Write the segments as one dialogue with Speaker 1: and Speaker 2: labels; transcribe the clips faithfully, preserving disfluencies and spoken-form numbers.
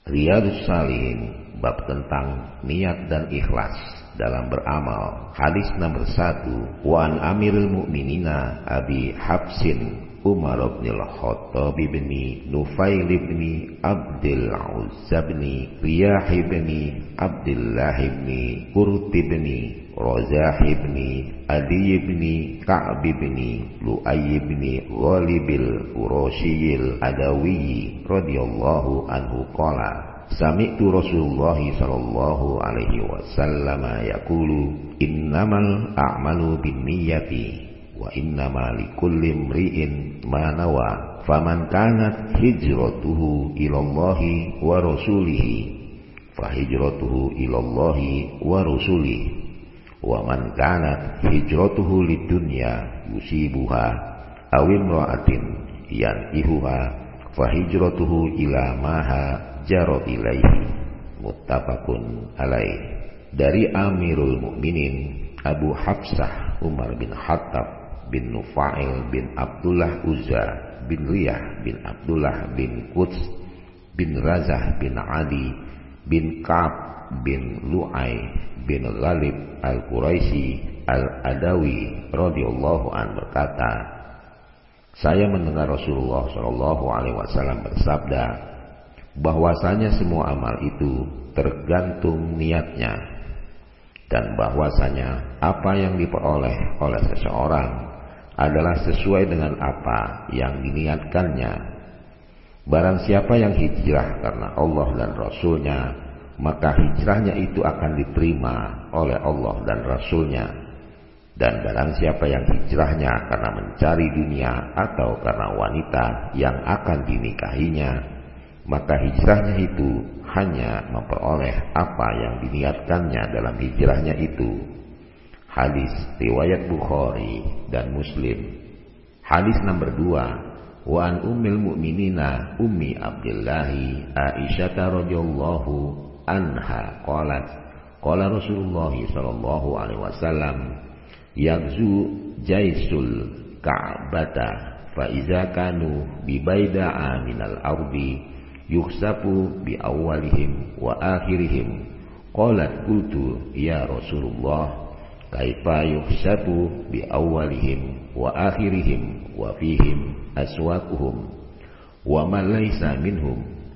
Speaker 1: Riyadhus Shalihin, bab tentang niat dan ikhlas dalam beramal. Hadis nomor satu. Wa an Amirul Mukminina Abi Hafsin Umar bin Al-Khattab bin Nufail bin Abdul Uzza bin Riyah bin Abdullah bin Qurt bin Razah bin Adi bin Ka'b bin Lu'ay bin Ghalib al-Qurashi al-Adawi radhiyallahu anhu qala sami'tu Rasulullah sallallahu alaihi wasallam yaqulu innamal a'malu binniyati wa innama likulli imri'in ma nawa faman kanat hijratuhu ilallahi wa rasulihi fa hijratuhu ilallahi wa rasulihi wa man kanat hijratuhu lidunya yusibuha aw imra'atin yankihuha fa hijratuhu ila maha jaro ilaihi muttafaqun alaih. Dari Amirul Mukminin Abu Hafsah Umar bin Khattab bin Nufail bin Abdullah Uzza bin Riyah bin Abdullah bin Quds bin Razah bin Ali bin Ka'b bin Lu'ay bin Ghalib al-Quraisy al-Adawi radhiyallahu an berkata, saya mendengar Rasulullah shallallahu alaihi wasallam bersabda, bahwasanya semua amal itu tergantung niatnya, dan bahwasanya apa yang diperoleh oleh seseorang adalah sesuai dengan apa yang diniatkannya. Barang siapa yang hijrah karena Allah dan Rasulnya, maka hijrahnya itu akan diterima oleh Allah dan Rasulnya. Dan barang siapa yang hijrahnya karena mencari dunia atau karena wanita yang akan dinikahinya, maka hijrahnya itu hanya memperoleh apa yang diniatkannya dalam hijrahnya itu. Hadis riwayat Bukhari dan Muslim. Hadis nomor dua. Wa an ummil mu'minina ummi Abdillahi Aisyah radhiyallahu anha qalat qala Rasulullah sallallahu alaihi wasallam yaghzu jaisul ka'bata fa iza kanu bi baida'a minal ardi yukhsafu bi awwalihim wa akhirihim. Qalat qultu ya Rasulullah kaifa yukhsafu bi awwalihim wa akhirihim wa fihim aswaquhum wa man laysa minhum.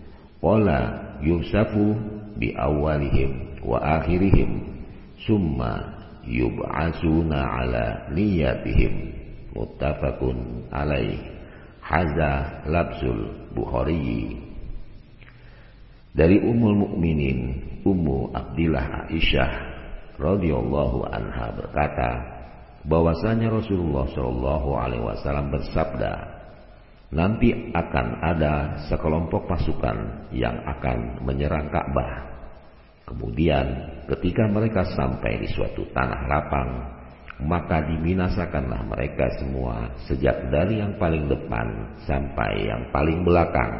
Speaker 1: Qala yukhsafu bi awwalihim wa akhirihim summa yub'asuna ala niyatihim muttafaqun alaih. Hadza labzul Bukhari. Dari Ummul Mukminin Ummu Abdillah Aisyah radhiyallahu anha berkata, bahwasanya Rasulullah shallallahu alaihi wasallam bersabda, nanti akan ada sekelompok pasukan yang akan menyerang Ka'bah. Kemudian ketika mereka sampai di suatu tanah lapang, maka dibinasakanlah mereka semua sejak dari yang paling depan sampai yang paling belakang.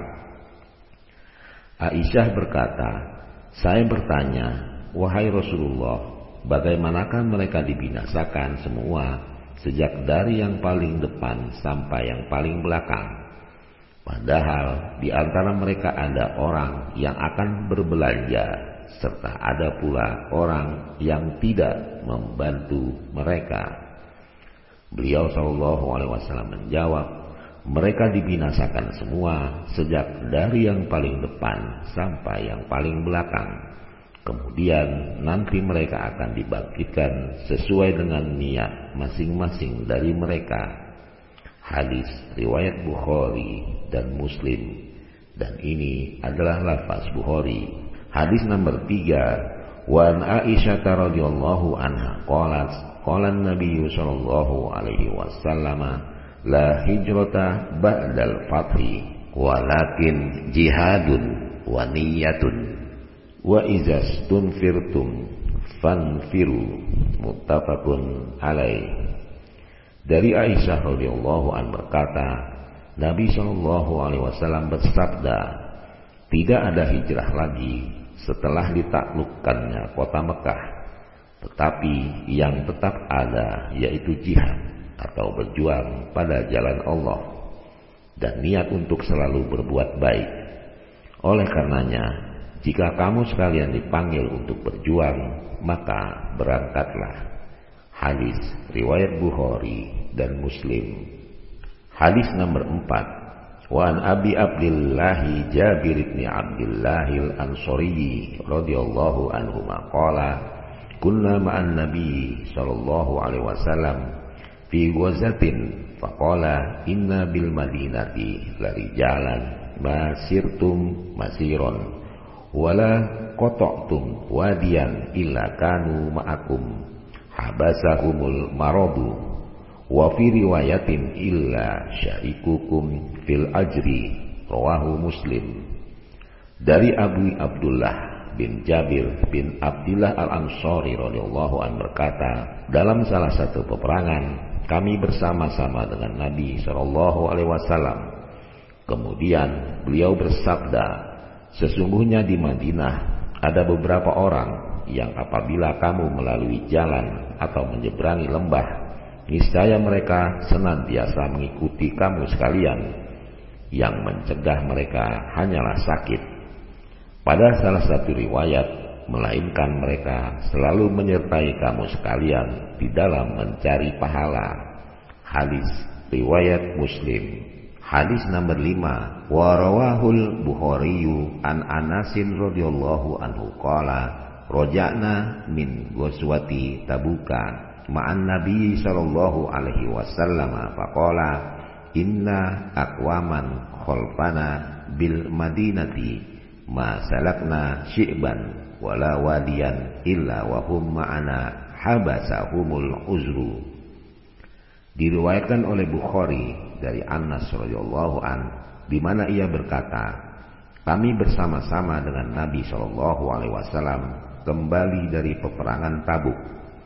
Speaker 1: Aisyah berkata, saya bertanya, wahai Rasulullah, bagaimanakah mereka dibinasakan semua sejak dari yang paling depan sampai yang paling belakang? Padahal di antara mereka ada orang yang akan berbelanja, serta ada pula orang yang tidak membantu mereka. Beliau sallallahu alaihi wasallam menjawab, mereka dibinasakan semua sejak dari yang paling depan sampai yang paling belakang. Kemudian nanti mereka akan dibangkitkan sesuai dengan niat masing-masing dari mereka. Hadis riwayat Bukhari dan Muslim, dan ini adalah lafaz Bukhari. Hadis nomor tiga. Wa an Aisyah radhiyallahu anha qalat qala an-nabiy sallallahu alaihi wasallam la hijrata ba'dal fathi walakin jihadun wa niyyatun wa izas tunfirtum fanfiru muttafaqun alaih. Dari Aisyah radhiyallahu anha berkata, Nabi sallallahu alaihi wasallam bersabda, tidak ada hijrah lagi setelah ditaklukkannya kota Mekah, tetapi yang tetap ada yaitu jihad atau berjuang pada jalan Allah dan niat untuk selalu berbuat baik. Oleh karenanya jika kamu sekalian dipanggil untuk berjuang, maka berangkatlah. Hadis riwayat Bukhari dan Muslim. Hadis nomor empat. Wa an Abi Abdullah Jabir bin Abdullah al-Ansari radhiyallahu anhu qala kunna ma'an Nabi sallallahu alaihi wasallam fi ghazatin faqala inna bil madinati la rijalan ma sirtum masiron wala qata'tum wadiyan illa kanu ma'akum habasahumul maradu wa fi riwayatin illa syarikukum fil ajri rawahu Muslim. Dari Abu Abdullah bin Jabir bin Abdullah al-Ansari radhiyallahu anhu berkata, dalam salah satu peperangan kami bersama-sama dengan Nabi sallallahu alaihi wasallam. Kemudian beliau bersabda, sesungguhnya di Madinah ada beberapa orang yang apabila kamu melalui jalan atau menyeberangi lembah, niscaya mereka senantiasa mengikuti kamu sekalian. Yang mencegah mereka hanyalah sakit. Pada salah satu riwayat, melainkan mereka selalu menyertai kamu sekalian di dalam mencari pahala. Hadis riwayat Muslim. Hadis nomor lima. Wa rawahul Bukhari an Anasin radhiyallahu anhu qala roja'na min ghazwati Tabuka ma'an Nabi sallallahu alaihi wasallam faqala inna aqwaman khalfana bil madinati ma salakna syi'ban wala wadiyan illa wa hum ma'ana habasahumul uzru. Diriwayatkan oleh Bukhari dari Anas radhiyallahu an, di mana ia berkata, kami bersama-sama dengan Nabi sallallahu alaihi wasallam kembali dari peperangan Tabuk.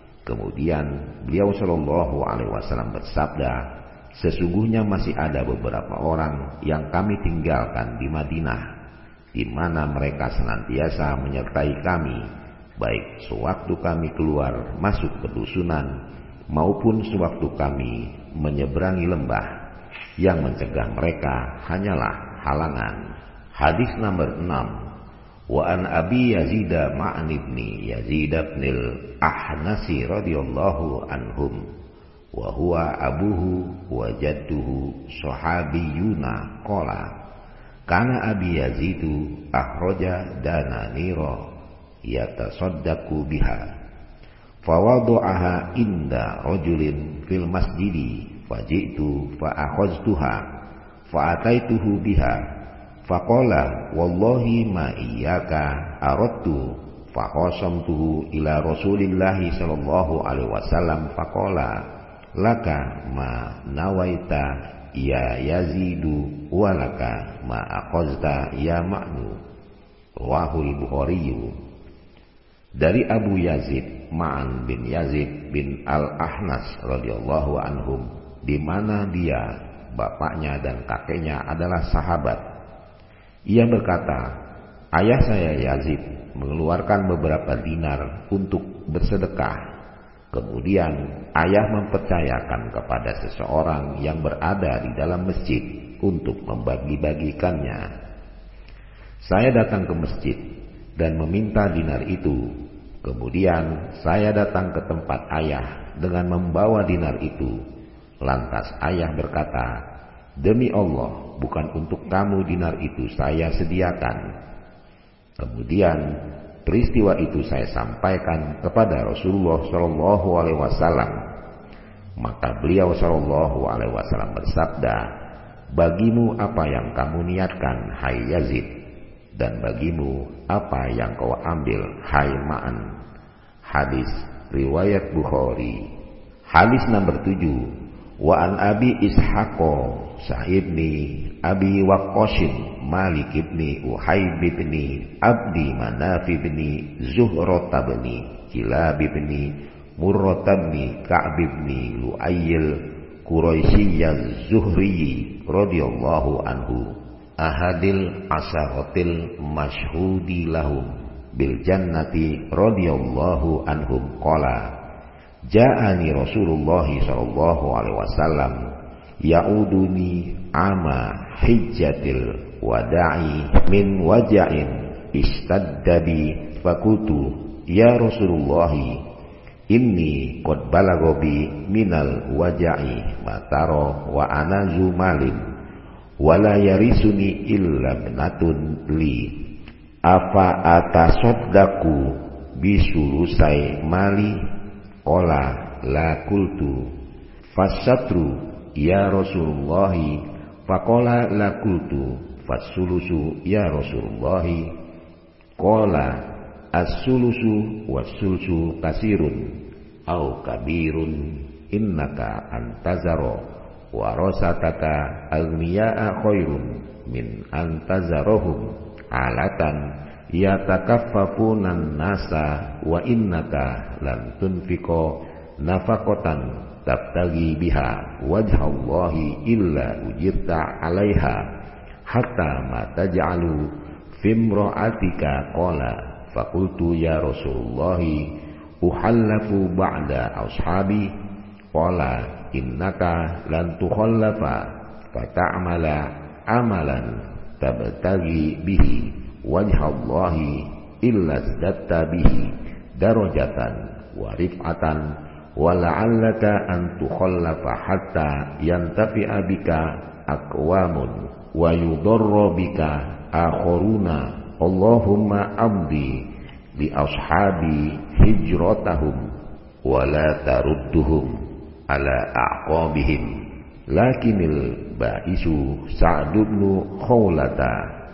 Speaker 1: Kemudian beliau sallallahu alaihi wasallam bersabda, sesungguhnya masih ada beberapa orang yang kami tinggalkan di Madinah, di mana mereka senantiasa menyertai kami, baik sewaktu kami keluar masuk pedusunan maupun sewaktu kami menyeberangi lembah. Yang mencegah mereka hanyalah halangan. Hadis nomor enam. Wa an Abi Yazid Ma'an ibni Yazid ibn al-Ahnasi radhiyallahu anhum wa huwa abuhu wa jadduhu sahabiyuna qala kana Abi Yazid akhraja dananira yatasaddaqu biha fawadu'aha inda rajulin fil masjidi faji'tu fa'akhaztuha fa'ataituhu biha faqala wallahi ma iyyaka aradtu faqasamtuhu ila Rasulillahi sallallahu alaihi wasallam faqala laka ma nawaita ya Yazidu walaka ma akhazta ya Ma'nu. Rawahul Bukhari. Dari Abu Yazid Ma'an bin Yazid bin Al-Ahnas radhiyallahu anhum, di mana dia, bapaknya dan kakeknya adalah sahabat. Ia berkata, ayah saya Yazid mengeluarkan beberapa dinar untuk bersedekah. Kemudian ayah mempercayakan kepada seseorang yang berada di dalam masjid untuk membagi-bagikannya. Saya datang ke masjid dan meminta dinar itu. Kemudian saya datang ke tempat ayah dengan membawa dinar itu. Lantas ayah berkata, demi Allah, bukan untuk kamu dinar itu saya sediakan. Kemudian peristiwa itu saya sampaikan kepada Rasulullah Shallallahu Alaihi Wasallam. Maka beliau Shallallahu Alaihi Wasallam bersabda, bagimu apa yang kamu niatkan, hai Yazid, dan bagimu apa yang kau ambil, hai Ma'an. Hadis riwayat Bukhari. Hadis nomor tujuh. Wa an Abi Ishaqo sahibni Abi Waqqashin Malik ibni Uhayb ibni Abdi Manaf ibni Zuhrah ibni Kilab ibni Murrah ibni Ka'b ibni Lu'ayl Quraisyiyaz Zuhri radhiyallahu anhu ahadil asaratil masyhudi lahum bil jannati radhiyallahu anhum qala ja'ani Rasulullah sallallahu alaihi wasallam ya'uduni ama hijjatil wada'i min waja'in istadda bi fakultu ya Rasulullah inni qad balagha bi minal waja'i mataro wa ana zumalin wala yarisuni illa ibnatun li afa atasaddaqu bisulusai mali qala la qultu fasatru ya Rasulullah faqala la qultu fasulusu ya Rasulullah qala as-sulusu was-sulusu kasirun au kabirun innaka antazaro warasataka al-miya'a khairun min antazarahum alatan yatakaffafunan nasa wa innaka lan tunfiqo nafaqatan tabtagi biha wajhallahi illa ujirta alaiha hatta ma taj'alu fimra'atika qala fakultu ya Rasulullah uhallafu ba'da ashabi qala innaka lan tukhallafa fata'amala amalan tabtagi bihi wajhallahi illa zdatta bihi darajatan wa rif'atan wa la'allaka an tukhallafa hatta yantafi'a bika aqwamun wa yudarra bika akharuna Allahumma amdi li ashabi hijratahum wa la tarudduhum ala a'qabihim lakinil ba'isu Sa'd bin Khawlata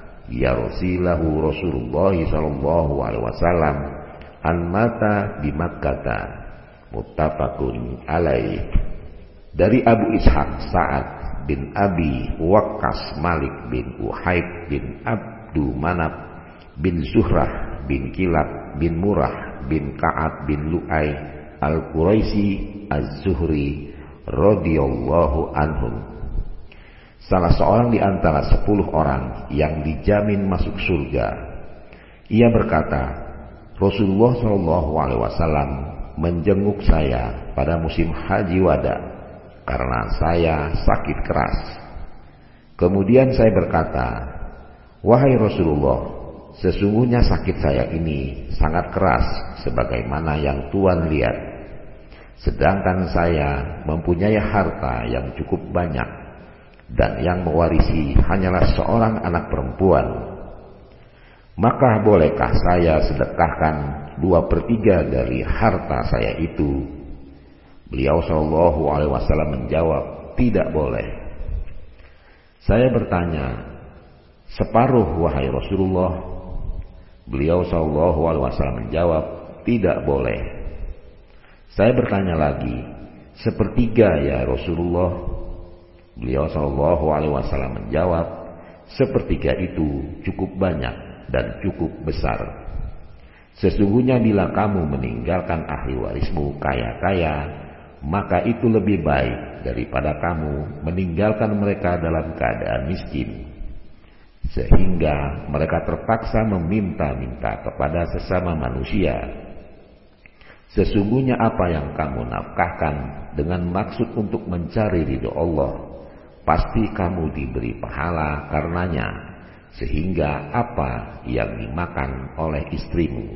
Speaker 1: yarsilahu Rasulullah sallallahu alaihi wasallam an mata di Makkah muttafaqun alaih. Dari Abu Ishaq Sa'ad bin Abi Waqqas Malik bin Uhaib bin Abdu Manaf bin Zuhrah bin Kilab bin Murrah bin Ka'ab bin Lu'ay al-Quraisy az-Zuhri radhiyallahu anhum, salah seorang di antara sepuluh orang yang dijamin masuk surga. Ia berkata, Rasulullah shallallahu alaihi wasallam menjenguk saya pada musim haji wada karena saya sakit keras. Kemudian saya berkata, wahai Rasulullah, sesungguhnya sakit saya ini sangat keras sebagaimana yang Tuhan lihat. Sedangkan saya mempunyai harta yang cukup banyak dan yang mewarisi hanyalah seorang anak perempuan. Maka bolehkah saya sedekahkan dua per tiga dari harta saya itu? Beliau sallallahu alaihi wasallam menjawab, tidak boleh. Saya bertanya, separuh wahai Rasulullah? Beliau sallallahu alaihi wasallam menjawab, tidak boleh. Saya bertanya lagi, sepertiga ya Rasulullah? Beliau sallallahu alaihi wasallam menjawab, sepertiga itu cukup banyak dan cukup besar. Sesungguhnya bila kamu meninggalkan ahli warismu kaya-kaya, maka itu lebih baik daripada kamu meninggalkan mereka dalam keadaan miskin, sehingga mereka terpaksa meminta-minta kepada sesama manusia. Sesungguhnya apa yang kamu nafkahkan dengan maksud untuk mencari ridho Allah, pasti kamu diberi pahala karenanya, sehingga apa yang dimakan oleh istrimu.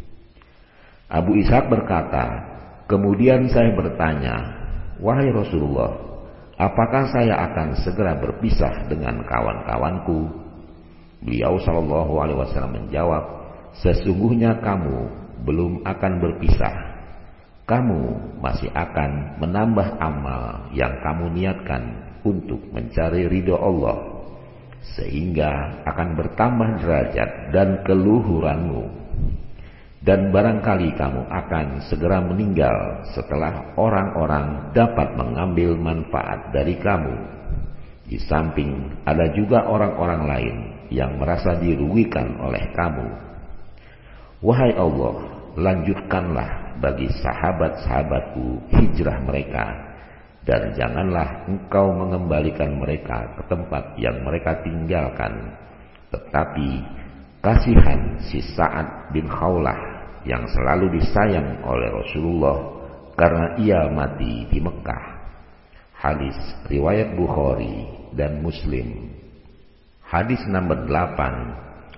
Speaker 1: Abu Ishaq berkata, kemudian saya bertanya, wahai Rasulullah, apakah saya akan segera berpisah dengan kawan-kawanku? Beliau sallallahu alaihi wasallam menjawab, sesungguhnya kamu belum akan berpisah. Kamu masih akan menambah amal yang kamu niatkan untuk mencari ridho Allah, sehingga akan bertambah derajat dan keluhuranmu. Dan barangkali kamu akan segera meninggal setelah orang-orang dapat mengambil manfaat dari kamu. Di samping ada juga orang-orang lain yang merasa dirugikan oleh kamu. Wahai Allah, lanjutkanlah bagi sahabat-sahabatku hijrah mereka, dan janganlah engkau mengembalikan mereka ke tempat yang mereka tinggalkan. Tetapi kasihan si Sa'ad bin Khawlah yang selalu disayang oleh Rasulullah karena ia mati di Mekah. Hadis riwayat Bukhari dan Muslim. Hadis nomor delapan.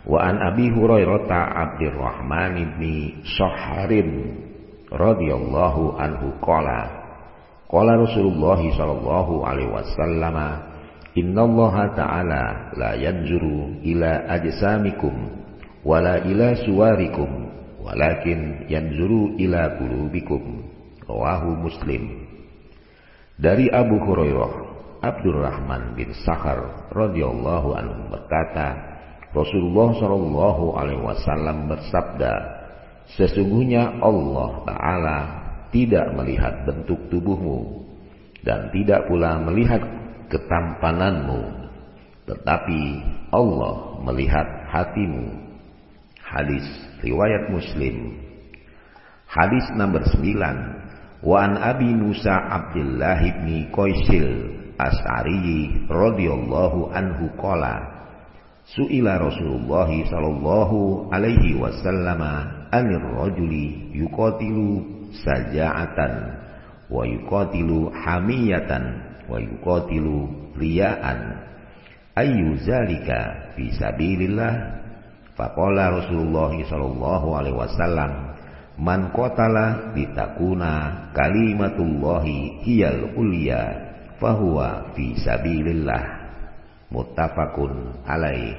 Speaker 1: Wa an Abi Hurairah Abdurrahman bin Shahrin radhiyallahu anhu qala qala Rasulullah sallallahu alaihi wasallam innallaha ta'ala la yanzuru ila ajsamikum wala ila suwarikum walakin yanzuru ila qulubikum. Rawahu Muslim. Dari Abu Hurairah Abdurrahman bin Sakhar radhiyallahu anhu berkata, Rasulullah Shallallahu Alaihi Wasallam bersabda, sesungguhnya Allah Ta'ala tidak melihat bentuk tubuhmu dan tidak pula melihat ketampananmu, tetapi Allah melihat hatimu. Hadis riwayat Muslim. Hadis nomor sembilan. Wa an Abi Musa Abdullah bin Qaisil As'ari radhiyallahu anhu qala Su'ila Rasulullah sallallahu alaihi wasallam anir rajuli yuqatilu saja'atan wa yuqatilu hamiyatan wa yuqatilu riya'an ayyu zalika fi sabilillah. Faqala Rasulullah sallallahu alaihi wasallam man qatala litakuna kalimatullahi hiyal ulya fahuwa fi sabilillah. Muttafaqun alaih.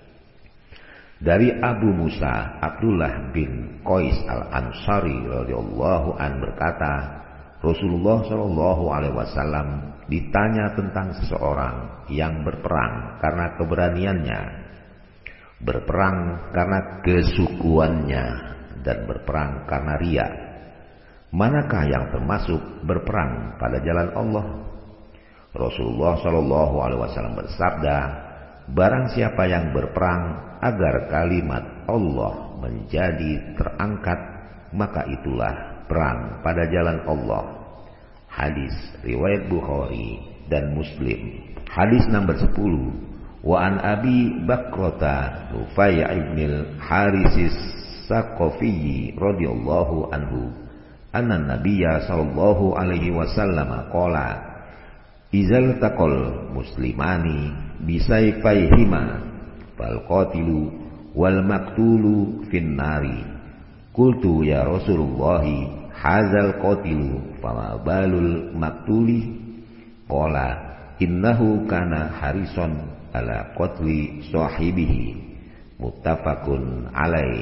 Speaker 1: Dari Abu Musa Abdullah bin Qais al-Ansari radhiyallahu an berkata, Rasulullah shallallahu alaihi wasallam ditanya tentang seseorang yang berperang karena keberaniannya, berperang karena kesukuannya, dan berperang karena riya. Manakah yang termasuk berperang pada jalan Allah? Rasulullah Shallallahu Alaihi Wasallam bersabda, barang siapa yang berperang agar kalimat Allah menjadi terangkat, maka itulah perang pada jalan Allah. Hadis riwayat Bukhari dan Muslim. Hadis nomor sepuluh. Wa an Abi Bakrata Nufai' ibn al-Harisis Saqafi radhiyallahu anhu anna Nabiyya sallallahu alaihi wasallam qala Izal taqal muslimani bisayfayhima fal qatilu wal maqtulu finnari. Qultu ya Rasulullah hazal qatilu fama balul maqtuli? Qala innahu kana harison ala qatli sahibihi. Muttafaqun alaih.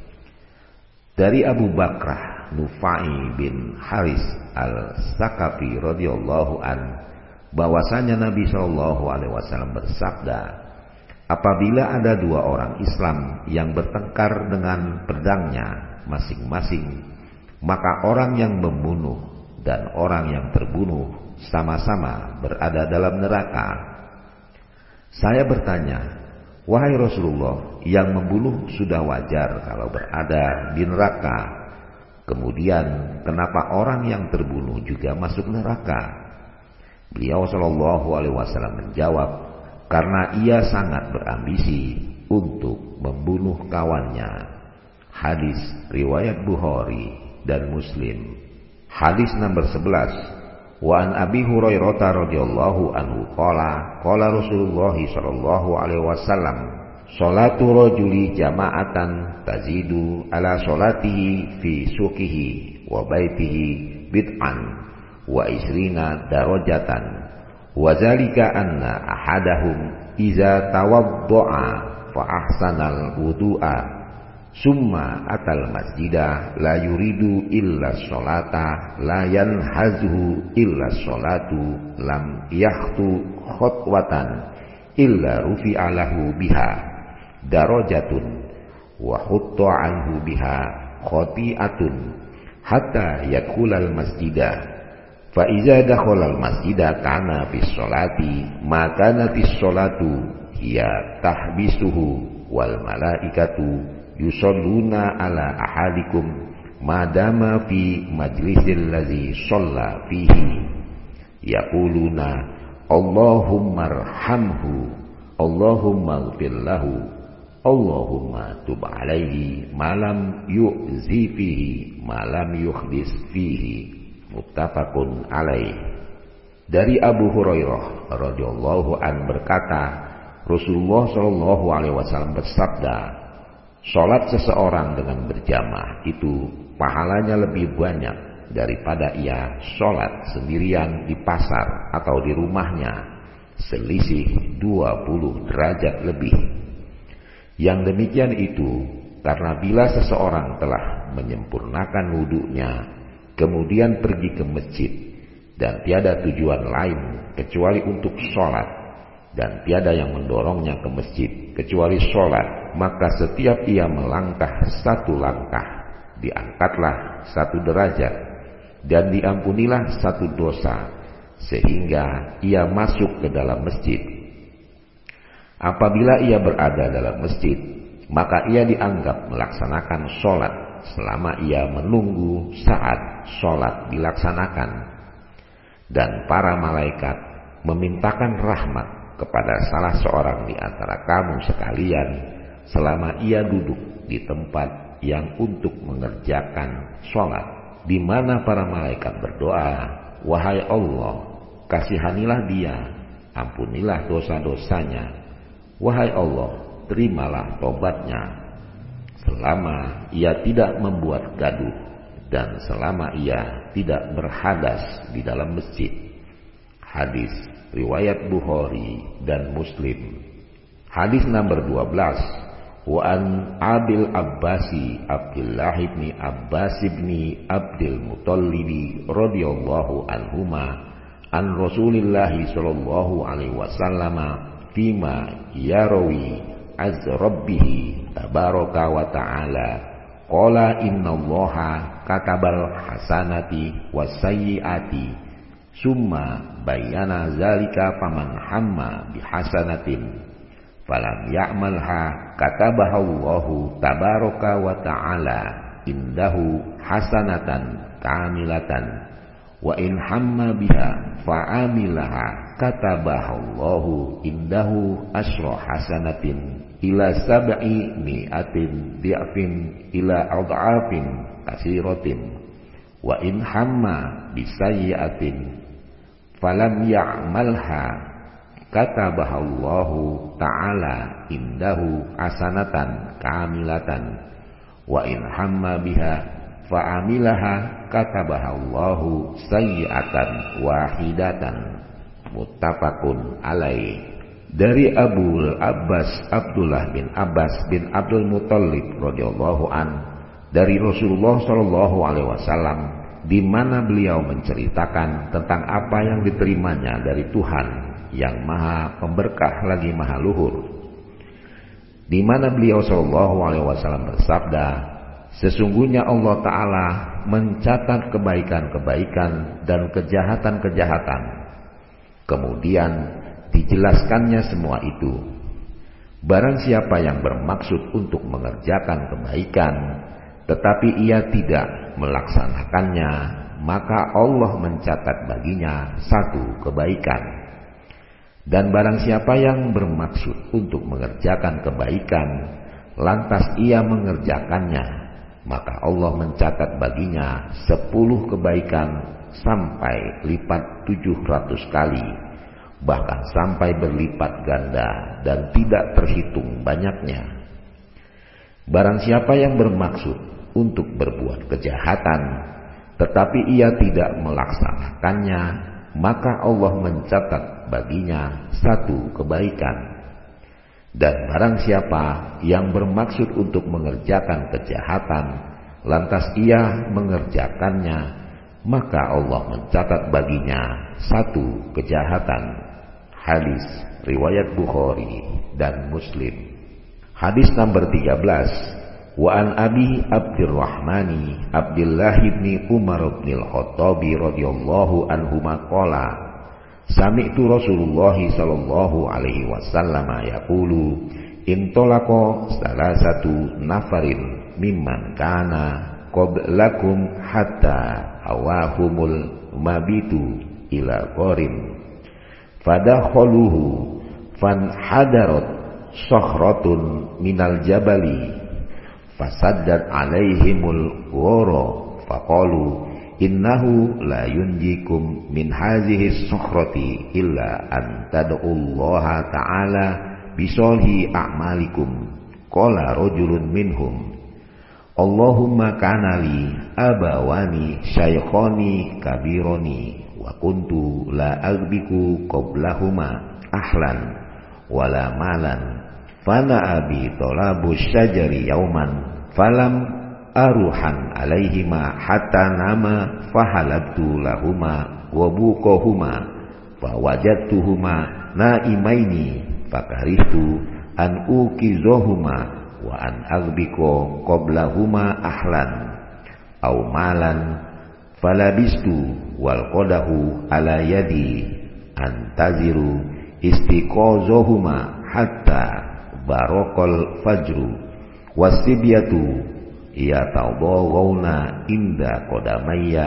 Speaker 1: Dari Abu Bakrah Nufai bin Haris al-Saqafi radhiyallahu an bahwasanya Nabi Shallallahu Alaihi Wasallam bersabda, apabila ada dua orang Islam yang bertengkar dengan pedangnya masing-masing, maka orang yang membunuh dan orang yang terbunuh sama-sama berada dalam neraka. Saya bertanya, wahai Rasulullah, yang membunuh sudah wajar kalau berada di neraka. Kemudian kenapa orang yang terbunuh juga masuk neraka? Beliau Shallallahu Alaihi Wasallam menjawab, karena ia sangat berambisi untuk membunuh kawannya. Hadis riwayat Bukhari dan Muslim. Hadis nomor sebelas. Wa an Abi Hurairah radhiyallahu anhu qala qala Rasulullah sallallahu alaihi wasallam salatu rajuli jama'atan tazidu ala salatihi fi suqihi wa baitihi bid'an wa isrina darajatan wa zalika anna ahadahum iza tawadda'a fa ahsanal wudu'a summa atal masjidah la yuridu illa sholata la yanhazuhu illa sholatu lam yakhtu khutwatan illa rufi'a lahu biha darajatun wa hutta anhu biha khati'atun hatta yadkhulal masjidah. Fa iza dakhalal masjidah kana fis sholati ma kana fis sholatu hiya tahbisuhu wal malaikatu yusalluna ala ahadikum madama fi majlisil ladzi shalla fihi yaquluna Allahumma arhamhu Allahumma ighfir lahu Allahumma tub alaihi malam yu'zi fihi malam yuhdis fihi. Muttafaqun alaih. Dari Abu Hurairah radhiyallahu an berkata, Rasulullah Shallallahu Alaihi Wasallam bersabda, sholat seseorang dengan berjamaah itu pahalanya lebih banyak daripada ia sholat sendirian di pasar atau di rumahnya, selisih dua puluh derajat lebih. Yang demikian itu karena bila seseorang telah menyempurnakan wudhunya, kemudian pergi ke masjid dan tiada tujuan lain kecuali untuk sholat, dan tiada yang mendorongnya ke masjid kecuali sholat, maka setiap ia melangkah satu langkah, diangkatlah satu derajat dan diampunilah satu dosa, sehingga ia masuk ke dalam masjid. Apabila ia berada dalam masjid, maka ia dianggap melaksanakan sholat selama ia menunggu saat sholat dilaksanakan. Dan para malaikat memintakan rahmat kepada salah seorang di antara kamu sekalian selama ia duduk di tempat yang untuk mengerjakan sholat, di mana para malaikat berdoa, wahai Allah, kasihanilah dia, ampunilah dosa-dosanya, wahai Allah, terimalah tobatnya, selama ia tidak membuat gaduh dan selama ia tidak berhadas di dalam masjid. Hadis riwayat Bukhari dan Muslim. Hadis nomor dua belas. Wa an Abil Abbasi Abdullah bin Abbas bin Abdul Muttalib radhiyallahu anhuma an Rasulillah sallallahu alaihi wasallam fima yarawi az rabbih tabaraka wa ta'ala qala innallaha katabal hasanati wasayyiati summa bayana zalika faman hamma bihasanatin falam ya'malha katabahallahu tabaraka wa ta'ala indahu hasanatan kamilatan wa in hamma biha fa'amilaha katabahallahu indahu asra hasanatin ila sab'i mi'atin di'afin ila ad'afin kasiratin wa in hamma bisayyi'atin falam ya'malha katabahallahu ta'ala indahu hasanatan kamilatan wa in hamma biha fa'amilaha katabahallahu sayyi'atan wahidatan. Muttafaqun alaih. Dari Abu Abbas Abdullah bin Abbas bin Abdul Muttalib radhiyallahu an dari Rasulullah sallallahu alaihi wasallam, di mana beliau menceritakan tentang apa yang diterimanya dari Tuhan yang maha pemberkah lagi maha luhur, di mana beliau sallallahu alaihi wasallam bersabda, sesungguhnya Allah Ta'ala mencatat kebaikan-kebaikan dan kejahatan-kejahatan. Kemudian dijelaskannya semua itu. Barang siapa yang bermaksud untuk mengerjakan kebaikan tetapi ia tidak melaksanakannya, maka Allah mencatat baginya satu kebaikan. Dan barang siapa yang bermaksud untuk mengerjakan kebaikan lantas ia mengerjakannya, maka Allah mencatat baginya sepuluh kebaikan sampai lipat tujuh ratus kali, bahkan sampai berlipat ganda dan tidak terhitung banyaknya. Barang siapa yang bermaksud untuk berbuat kejahatan tetapi ia tidak melaksanakannya, maka Allah mencatat baginya satu kebaikan. Dan barang siapa yang bermaksud untuk mengerjakan kejahatan lantas ia mengerjakannya, maka Allah mencatat baginya satu kejahatan. Hadis riwayat Bukhari dan Muslim. Hadis nomor tiga belas. Wa an Abi Abdurrahmani Abdullah bin Umar bin Al-Khattab radhiyallahu anhuma qala sami'tu Rasulullah sallallahu alaihi wasallam yaqulu intolaqa salasatu nafarin mimman kana qablakum hatta awahumul mabitu ila qarin fadakhaluhu fan hadarat sakhratun minal jabali fasaddat alaihimul ghara faqalu innahu la yunjikum min hazihi sakhrati illa an tad'ullaha ta'ala bisolhi a'malikum. Qala rajulun minhum, Allahumma kanali abawani syaikhoni kabironi wa kuntu la agbiku qablahuma ahlan wala malan fana abi talabu syajari yauman falam aruhan alaihima hatta nama fahalabtu lahuma wabukohuma fawajadtuhuma naimaini fakarihtu an ukizohuma wa an agbiko qoblahuma ahlan au malan falabistu wal qadahu ala yadi antaziru istiqozohuma hatta barokol fajru wasibyatu yatawdawna inda qadamayya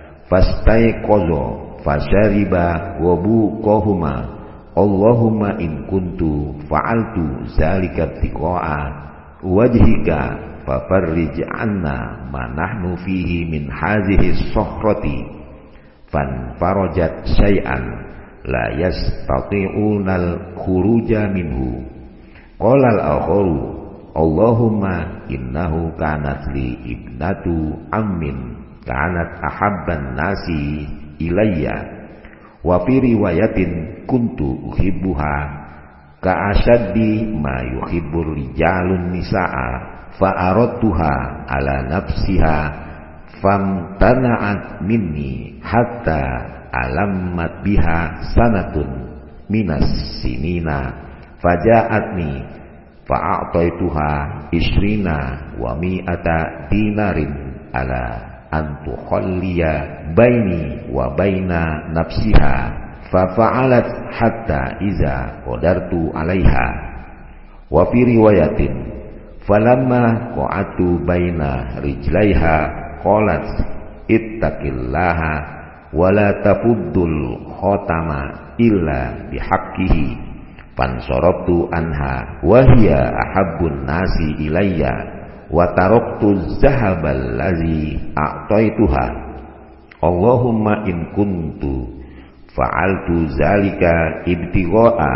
Speaker 1: fastaiqozo fasyariba wabukohuma Allahumma in kuntu fa'altu zalika ibtiqa'a wajhika fafarrij 'anna ma nahnu fihi min hadhihi as-sakhrati fan farajat syai'an la yastati'unal khuruja minhu. Qala al-akharu Allahumma innahu kanat li ibnatu ammin kanat ahabban nasi ilayya wa fi riwayatin kuntu uhibbuha ka'ashaddi ma yuhibbur rijalun nisa'a fa aradtuha ala nafsiha famtana'at minni hatta alammat biha sanatun minas sinina faja'atni fa'a'taituha ishrina wa mi'ata dinarin ala antu khalliya baini wa baina nafsiha fa fa'alat hatta iza qadartu 'alaiha wa fi riwayatin falamma qa'atu baina rijlaiha qalat ittaqillaha wa la tafuddul khatama illa bihaqqihi fansorabtu anha wa hiya ahabbun nasi ilayya wa taraktu zahabal ladzi a'taituha. Allahumma in kuntu fa'altu zalika ibtigha'a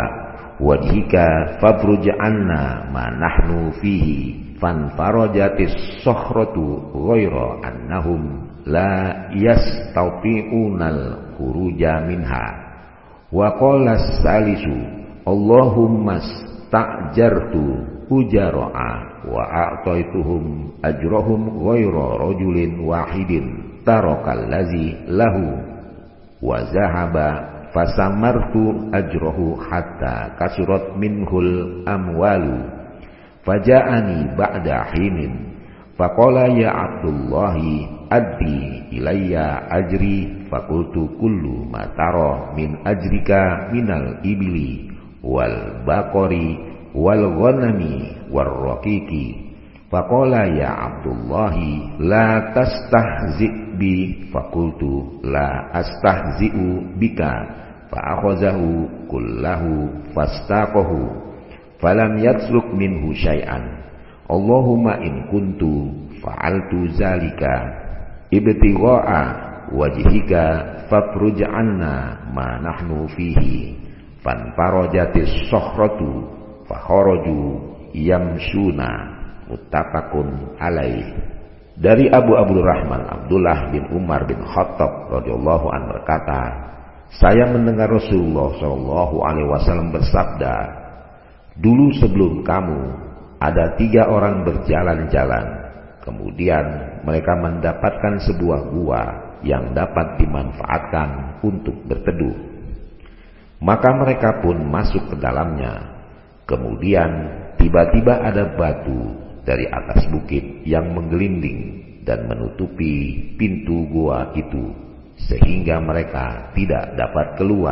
Speaker 1: wajhika fafruj 'anna ma nahnu fihi fan farajatis sakhratu ghaira annahum la yastati'unal khuruja minha. Wa qala salisu Allahumma sta'jartu ujara'a wa a'taituhum ajrahum ghaira rajulin wahidin tarakal ladzi lahu wa zahaba fasamartu ajrahu hatta kasurat minhul amwalu faja'ani ba'da hinin faqala ya Abdullahi addi ilayya ajri faqultu kullu ma tara min ajrika minal ibli wal baqari wal ghanami war raqiqi faqala ya Abdullahi la tastahzi bi faqultu la astahzi'u bika fa akhazahu kullahu fastaqahu falam yasluk minhu syai'an. Allahumma in kuntu fa'altu zalika ibtigha'a wajhika fafruj 'anna ma nahnu fihi fan farajatis sakhratu fakharaju yamsuna muttafaqun alaih. Dari Abu Abdurrahman Abdullah bin Umar bin Khattab radhiyallahu anhu berkata, saya mendengar Rasulullah shallallahu alaihi wasallam bersabda, dulu sebelum kamu ada tiga orang berjalan-jalan, kemudian mereka mendapatkan sebuah gua yang dapat dimanfaatkan untuk berteduh. Maka mereka pun masuk ke dalamnya. Kemudian tiba-tiba ada batu dari atas bukit yang menggelinding dan menutupi pintu gua itu, sehingga mereka tidak dapat keluar.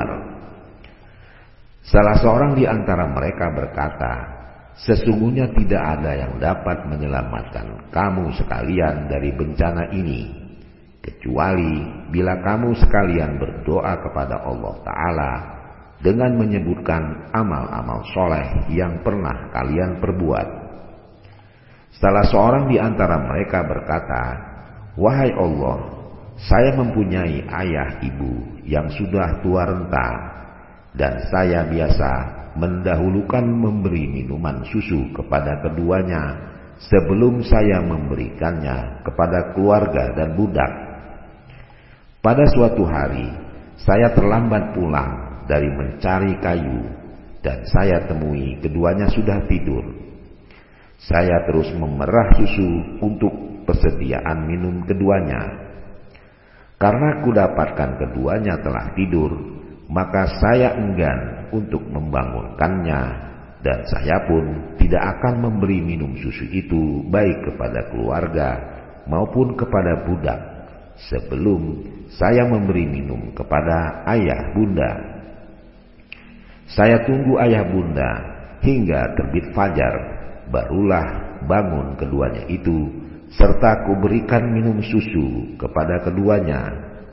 Speaker 1: Salah seorang di antara mereka berkata, sesungguhnya tidak ada yang dapat menyelamatkan kamu sekalian dari bencana ini, kecuali bila kamu sekalian berdoa kepada Allah Ta'ala dengan menyebutkan amal-amal soleh yang pernah kalian perbuat. Salah seorang di antara mereka berkata, wahai Allah, saya mempunyai ayah ibu yang sudah tua renta, dan saya biasa mendahulukan memberi minuman susu kepada keduanya sebelum saya memberikannya kepada keluarga dan budak. Pada suatu hari, saya terlambat pulang dari mencari kayu, dan saya temui keduanya sudah tidur. Saya terus memerah susu untuk persediaan minum keduanya. Karena kudapatkan keduanya telah tidur, maka saya enggan untuk membangunkannya, dan saya pun tidak akan memberi minum susu itu baik kepada keluarga maupun kepada budak sebelum saya memberi minum kepada ayah bunda. Saya tunggu ayah bunda hingga terbit fajar, barulah bangun keduanya itu, serta kuberikan minum susu kepada keduanya.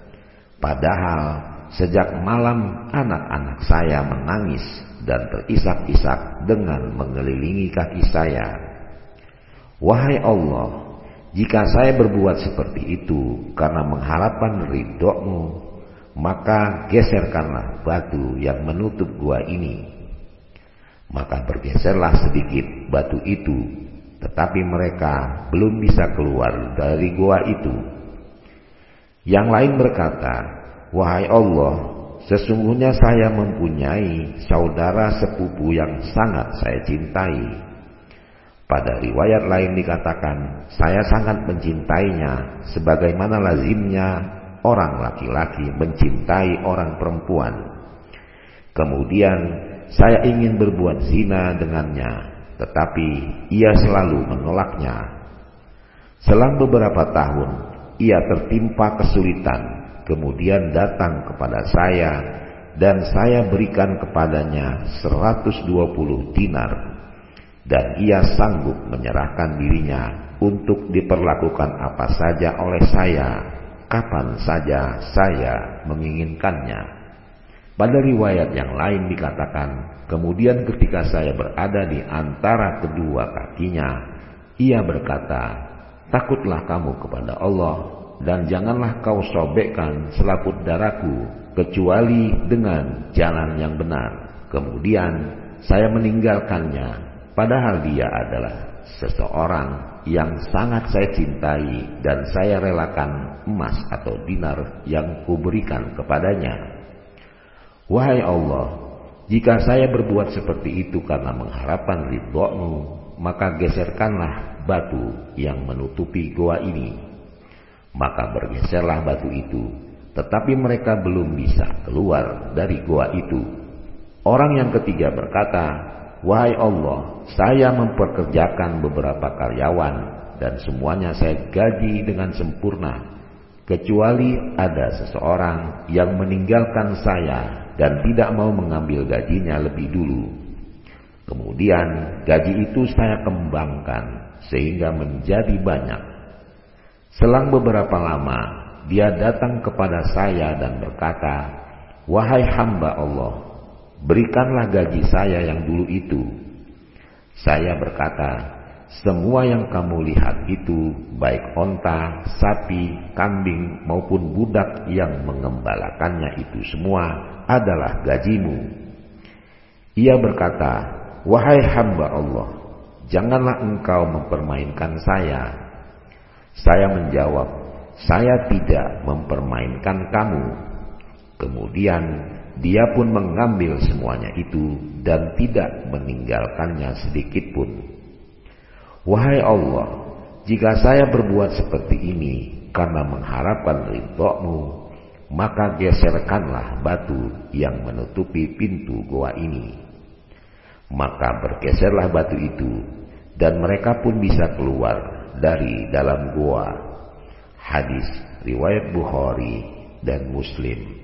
Speaker 1: Padahal sejak malam anak-anak saya menangis dan terisak-isak dengan mengelilingi kaki saya. Wahai Allah, jika saya berbuat seperti itu karena mengharapkan ridho-Mu, maka geserkanlah batu yang menutup gua ini. Maka bergeserlah sedikit batu itu, tetapi mereka belum bisa keluar dari gua itu. Yang lain berkata, wahai Allah, sesungguhnya saya mempunyai saudara sepupu yang sangat saya cintai. Pada riwayat lain dikatakan, saya sangat mencintainya sebagaimana lazimnya orang laki-laki mencintai orang perempuan. Kemudian saya ingin berbuat zina dengannya, tetapi ia selalu menolaknya. Selang beberapa tahun ia tertimpa kesulitan, kemudian datang kepada saya, dan saya berikan kepadanya seratus dua puluh dinar, dan ia sanggup menyerahkan dirinya untuk diperlakukan apa saja oleh saya, kapan saja saya menginginkannya. Pada riwayat yang lain dikatakan, kemudian ketika saya berada di antara kedua kakinya, ia berkata, takutlah kamu kepada Allah, dan janganlah kau sobekkan selaput darahku, kecuali dengan jalan yang benar. Kemudian saya meninggalkannya, padahal dia adalah seseorang yang sangat saya cintai, dan saya relakan emas atau dinar yang kuberikan kepadanya. Wahai Allah, jika saya berbuat seperti itu karena mengharapkan ridho-Mu, maka geserkanlah batu yang menutupi goa ini. Maka bergeserlah batu itu, tetapi mereka belum bisa keluar dari goa itu. Orang yang ketiga berkata, wahai Allah, saya memperkerjakan beberapa karyawan, dan semuanya saya gaji dengan sempurna, kecuali ada seseorang yang meninggalkan saya dan tidak mau mengambil gajinya lebih dulu. Kemudian gaji itu saya kembangkan sehingga menjadi banyak. Selang beberapa lama dia datang kepada saya dan berkata, wahai hamba Allah, berikanlah gaji saya yang dulu itu. Saya berkata, semua yang kamu lihat itu, baik onta, sapi, kambing maupun budak yang mengembalakannya itu semua adalah gajimu. Ia berkata, wahai hamba Allah, janganlah engkau mempermainkan saya. Saya menjawab, saya tidak mempermainkan kamu. Kemudian dia pun mengambil semuanya itu dan tidak meninggalkannya sedikit pun. Wahai Allah, jika saya berbuat seperti ini karena mengharapkan ridho-Mu, maka geserkanlah batu yang menutupi pintu goa ini. Maka bergeserlah batu itu, dan mereka pun bisa keluar dari dalam goa. Hadis riwayat Bukhari dan Muslim.